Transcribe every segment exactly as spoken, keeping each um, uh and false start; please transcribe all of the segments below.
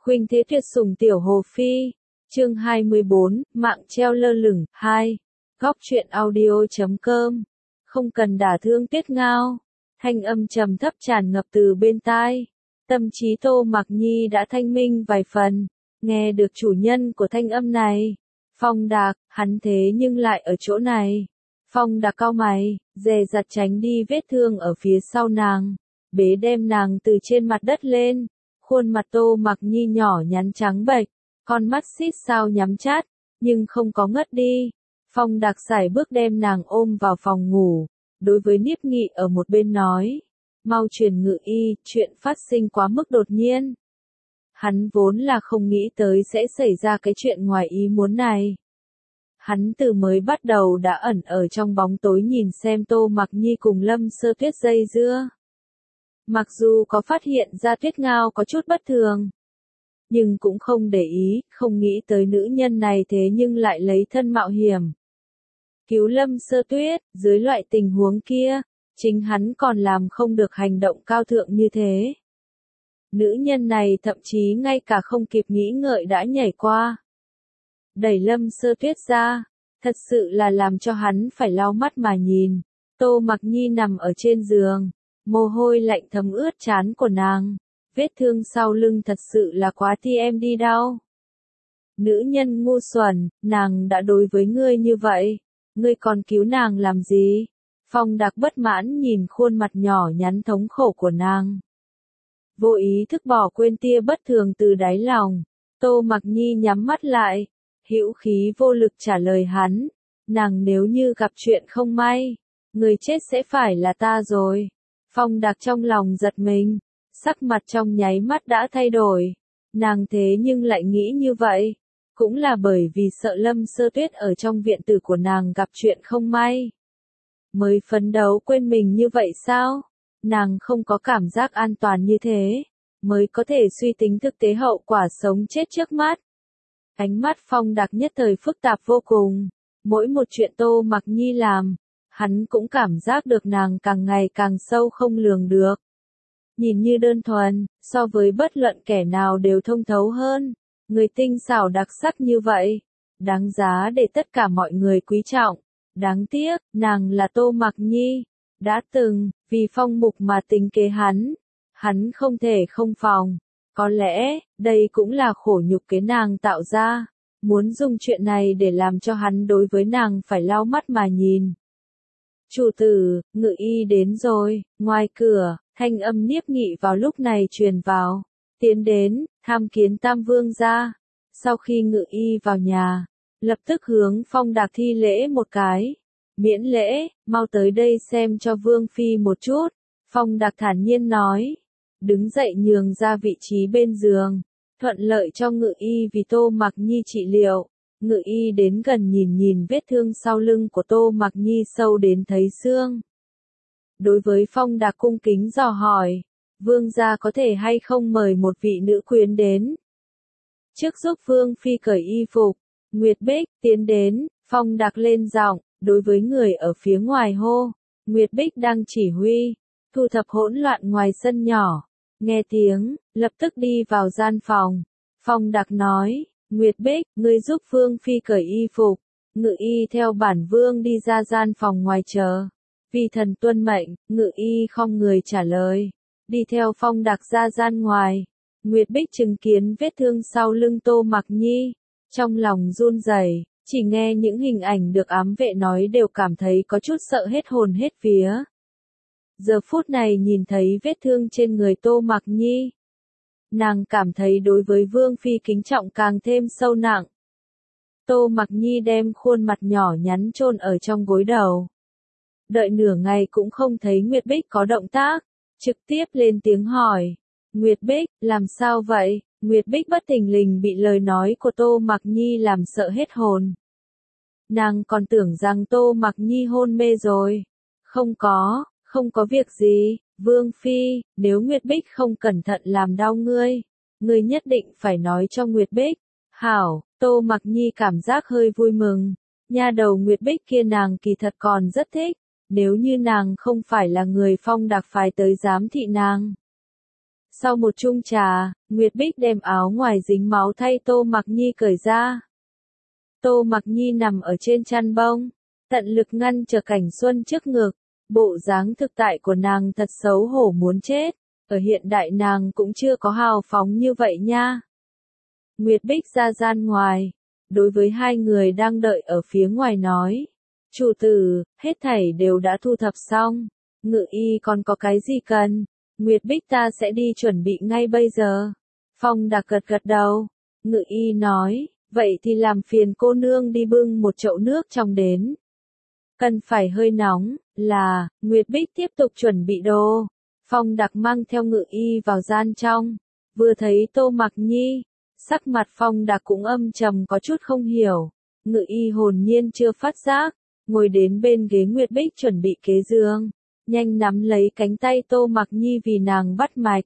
Khuynh thế tuyệt sủng tiểu hồ phi. Chương hai mươi bốn, mạng treo lơ lửng. hai. Góc truyện audio chấm com. Không cần đả thương Tuyết Ngao. Thanh âm trầm thấp tràn ngập từ bên tai. Tâm trí Tô Mặc Nhi đã thanh minh vài phần. Nghe được chủ nhân của thanh âm này. Phong Đạc, hắn thế nhưng lại ở chỗ này. Phong Đạc cau mày, dè dặt tránh đi vết thương ở phía sau nàng. Bế đem nàng từ trên mặt đất lên. Khuôn mặt Tô Mặc Nhi nhỏ nhắn trắng bệch, con mắt xít sao nhắm chát, nhưng không có ngất đi. Phong Đạc sải bước đem nàng ôm vào phòng ngủ, đối với Niếp Nghị ở một bên nói, mau truyền Ngự Y, chuyện phát sinh quá mức đột nhiên. Hắn vốn là không nghĩ tới sẽ xảy ra cái chuyện ngoài ý muốn này. Hắn từ mới bắt đầu đã ẩn ở trong bóng tối nhìn xem Tô Mặc Nhi cùng Lâm Sơ Tuyết dây dưa. Mặc dù có phát hiện ra Tuyết Ngao có chút bất thường, nhưng cũng không để ý, không nghĩ tới nữ nhân này thế nhưng lại lấy thân mạo hiểm. Cứu Lâm Sơ Tuyết, dưới loại tình huống kia, chính hắn còn làm không được hành động cao thượng như thế. Nữ nhân này thậm chí ngay cả không kịp nghĩ ngợi đã nhảy qua. Đẩy Lâm Sơ Tuyết ra, thật sự là làm cho hắn phải lau mắt mà nhìn. Tô Mặc Nhi nằm ở trên giường. Mồ hôi lạnh thấm ướt trán của nàng, vết thương sau lưng thật sự là quá ti em đi đau. Nữ nhân ngu xuẩn, nàng đã đối với ngươi như vậy, ngươi còn cứu nàng làm gì? Phong Đạc bất mãn nhìn khuôn mặt nhỏ nhắn thống khổ của nàng. Vô ý thức bỏ quên tia bất thường từ đáy lòng, Tô Mặc Nhi nhắm mắt lại, hữu khí vô lực trả lời hắn, nàng nếu như gặp chuyện không may, người chết sẽ phải là ta rồi. Phong Đạc trong lòng giật mình, sắc mặt trong nháy mắt đã thay đổi. Nàng thế nhưng lại nghĩ như vậy, cũng là bởi vì sợ Lâm Sơ Tuyết ở trong viện tử của nàng gặp chuyện không may. Mới phấn đấu quên mình như vậy sao? Nàng không có cảm giác an toàn như thế, mới có thể suy tính thực tế hậu quả sống chết trước mắt. Ánh mắt Phong Đạc nhất thời phức tạp vô cùng, mỗi một chuyện Tô Mặc Nhi làm, hắn cũng cảm giác được nàng càng ngày càng sâu không lường được. Nhìn như đơn thuần, so với bất luận kẻ nào đều thông thấu hơn. Người tinh xảo đặc sắc như vậy, đáng giá để tất cả mọi người quý trọng. Đáng tiếc, nàng là Tô Mặc Nhi. Đã từng, vì Phong Mục mà tính kế hắn. Hắn không thể không phòng. Có lẽ, đây cũng là khổ nhục kế nàng tạo ra. Muốn dùng chuyện này để làm cho hắn đối với nàng phải lau mắt mà nhìn. Chủ tử, Ngự Y đến rồi. Ngoài cửa, thanh âm Niếp Nghị vào lúc này truyền vào. Tiến đến, tham kiến Tam Vương gia. Sau khi Ngự Y vào nhà, lập tức hướng Phong Đạc thi lễ một cái. Miễn lễ, mau tới đây xem cho Vương Phi một chút. Phong Đạc thản nhiên nói. Đứng dậy nhường ra vị trí bên giường. Thuận lợi cho Ngự Y vì Tô Mặc Nhi trị liệu. Ngự Y đến gần nhìn nhìn vết thương sau lưng của Tô Mặc Nhi sâu đến thấy xương. Đối với Phong Đạc cung kính dò hỏi, Vương gia có thể hay không mời một vị nữ quyến đến. Trước giúp Vương Phi cởi y phục, Nguyệt Bích tiến đến, Phong Đạc lên giọng, đối với người ở phía ngoài hô. Nguyệt Bích đang chỉ huy, thu thập hỗn loạn ngoài sân nhỏ. Nghe tiếng, lập tức đi vào gian phòng. Phong Đạc nói. Nguyệt Bích, ngươi giúp Vương Phi cởi y phục. Ngự Y theo bản Vương đi ra gian phòng ngoài chờ. Vì thần tuân mệnh, Ngự Y không người trả lời. Đi theo Phong Đạc ra gian ngoài. Nguyệt Bích chứng kiến vết thương sau lưng Tô Mặc Nhi. Trong lòng run rẩy, chỉ nghe những hình ảnh được ám vệ nói đều cảm thấy có chút sợ hết hồn hết vía. Giờ phút này nhìn thấy vết thương trên người Tô Mặc Nhi. Nàng cảm thấy đối với Vương Phi kính trọng càng thêm sâu nặng. Tô Mặc Nhi đem khuôn mặt nhỏ nhắn chôn ở trong gối đầu. Đợi nửa ngày cũng không thấy Nguyệt Bích có động tác, trực tiếp lên tiếng hỏi. Nguyệt Bích, làm sao vậy? Nguyệt Bích bất thình lình bị lời nói của Tô Mặc Nhi làm sợ hết hồn. Nàng còn tưởng rằng Tô Mặc Nhi hôn mê rồi. Không có, không có việc gì. Vương Phi, nếu Nguyệt Bích không cẩn thận làm đau ngươi, ngươi nhất định phải nói cho Nguyệt Bích. Hảo, Tô Mặc Nhi cảm giác hơi vui mừng. Nha đầu Nguyệt Bích kia nàng kỳ thật còn rất thích, nếu như nàng không phải là người Phong Đạc phái tới giám thị nàng. Sau một chung trà, Nguyệt Bích đem áo ngoài dính máu thay Tô Mặc Nhi cởi ra. Tô Mặc Nhi nằm ở trên chăn bông, tận lực ngăn trở cảnh xuân trước ngực. Bộ dáng thực tại của nàng thật xấu hổ muốn chết, ở hiện đại nàng cũng chưa có hào phóng như vậy nha. Nguyệt Bích ra gian ngoài, đối với hai người đang đợi ở phía ngoài nói. Chủ tử, hết thảy đều đã thu thập xong, Ngự y còn có cái gì cần? Nguyệt Bích ta sẽ đi chuẩn bị ngay bây giờ. Phong Đạc gật gật đầu, Ngự y nói, vậy thì làm phiền cô nương đi bưng một chậu nước trong đến. Cần phải hơi nóng, là, Nguyệt Bích tiếp tục chuẩn bị đồ. Phong Đạc mang theo Ngự y vào gian trong, vừa thấy Tô Mặc Nhi, sắc mặt Phong Đạc cũng âm trầm có chút không hiểu. Ngự y hồn nhiên chưa phát giác, ngồi đến bên ghế Nguyệt Bích chuẩn bị kế giường, nhanh nắm lấy cánh tay Tô Mặc Nhi vì nàng bắt mạch.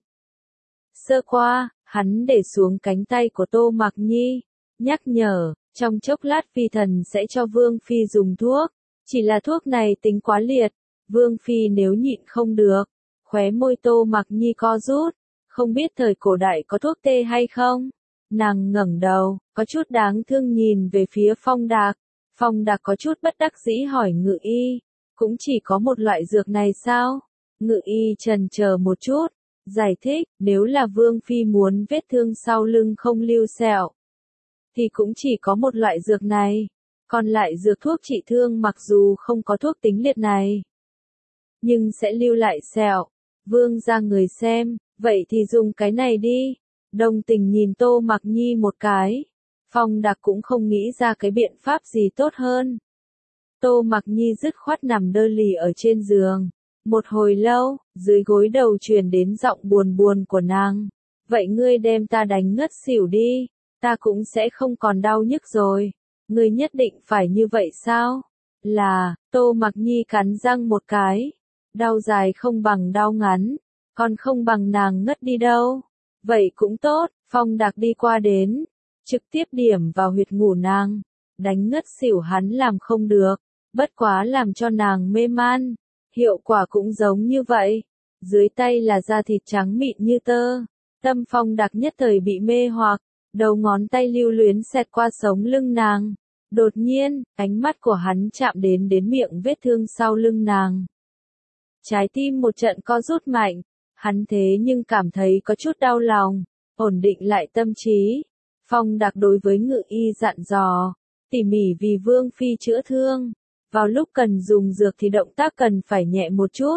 Sơ qua, hắn để xuống cánh tay của Tô Mặc Nhi, nhắc nhở, trong chốc lát phi thần sẽ cho Vương Phi dùng thuốc, chỉ là thuốc này tính quá liệt, Vương Phi nếu nhịn không được. Khóe môi Tô Mặc Nhi co rút, không biết thời cổ đại có thuốc tê hay không? Nàng ngẩng đầu, có chút đáng thương nhìn về phía Phong Đạc. Phong Đạc có chút bất đắc dĩ hỏi Ngự y, cũng chỉ có một loại dược này sao? Ngự y chần chờ một chút, giải thích, nếu là Vương Phi muốn vết thương sau lưng không lưu sẹo, thì cũng chỉ có một loại dược này. Còn lại dược thuốc trị thương mặc dù không có thuốc tính liệt này, nhưng sẽ lưu lại sẹo. Vương ra người xem, vậy thì dùng cái này đi. Đồng tình nhìn Tô Mặc Nhi một cái. Phong Đạc cũng không nghĩ ra cái biện pháp gì tốt hơn. Tô Mặc Nhi dứt khoát nằm đơ lì ở trên giường. Một hồi lâu, dưới gối đầu truyền đến giọng buồn buồn của nàng. Vậy ngươi đem ta đánh ngất xỉu đi, ta cũng sẽ không còn đau nhức rồi. Ngươi nhất định phải như vậy sao? Là, Tô Mặc Nhi cắn răng một cái. Đau dài không bằng đau ngắn, còn không bằng nàng ngất đi đâu. Vậy cũng tốt, Phong Đạc đi qua đến, trực tiếp điểm vào huyệt ngủ nàng, đánh ngất xỉu hắn làm không được, bất quá làm cho nàng mê man, hiệu quả cũng giống như vậy. Dưới tay là da thịt trắng mịn như tơ, tâm Phong Đạc nhất thời bị mê hoặc, đầu ngón tay lưu luyến xẹt qua sống lưng nàng. Đột nhiên, ánh mắt của hắn chạm đến đến miệng vết thương sau lưng nàng. Trái tim một trận co rút mạnh, hắn thế nhưng cảm thấy có chút đau lòng, ổn định lại tâm trí. Phong Đạc đối với Ngự y dặn dò, tỉ mỉ vì Vương Phi chữa thương, vào lúc cần dùng dược thì động tác cần phải nhẹ một chút.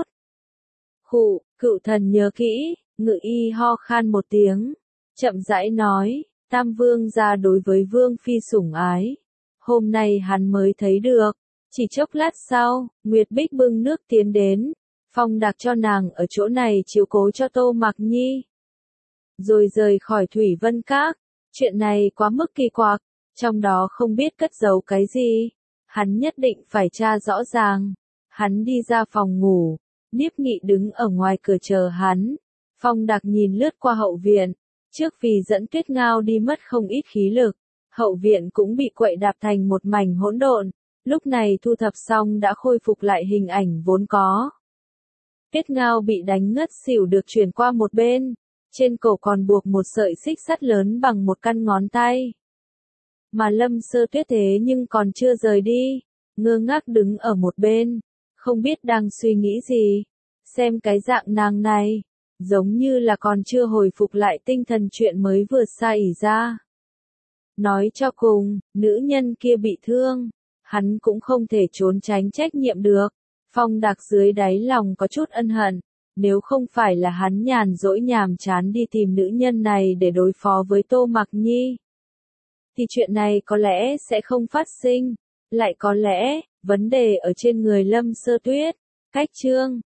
Khụ, cựu thần nhớ kỹ, Ngự y ho khan một tiếng, chậm rãi nói, Tam Vương gia đối với Vương Phi sủng ái. Hôm nay hắn mới thấy được, chỉ chốc lát sau, Nguyệt Bích bưng nước tiến đến. Phong Đạc cho nàng ở chỗ này chiếu cố cho Tô Mặc Nhi, rồi rời khỏi Thủy Vân Các. Chuyện này quá mức kỳ quặc, trong đó không biết cất giấu cái gì, hắn nhất định phải tra rõ ràng. Hắn đi ra phòng ngủ, Niếp Nghị đứng ở ngoài cửa chờ hắn. Phong Đạc nhìn lướt qua hậu viện, trước vì dẫn Tuyết Ngao đi mất không ít khí lực, hậu viện cũng bị quậy đạp thành một mảnh hỗn độn, lúc này thu thập xong đã khôi phục lại hình ảnh vốn có. Tuyết Ngao bị đánh ngất xỉu được chuyển qua một bên, trên cổ còn buộc một sợi xích sắt lớn bằng một căn ngón tay. Mà Lâm Sơ Tuyết thế nhưng còn chưa rời đi, ngơ ngác đứng ở một bên, không biết đang suy nghĩ gì. Xem cái dạng nàng này, giống như là còn chưa hồi phục lại tinh thần chuyện mới vừa xảy ra. Nói cho cùng, nữ nhân kia bị thương, hắn cũng không thể trốn tránh trách nhiệm được. Phong Đạc dưới đáy lòng có chút ân hận, nếu không phải là hắn nhàn rỗi nhàm chán đi tìm nữ nhân này để đối phó với Tô Mặc Nhi, thì chuyện này có lẽ sẽ không phát sinh, lại có lẽ, vấn đề ở trên người Lâm Sơ Tuyết. Cách chương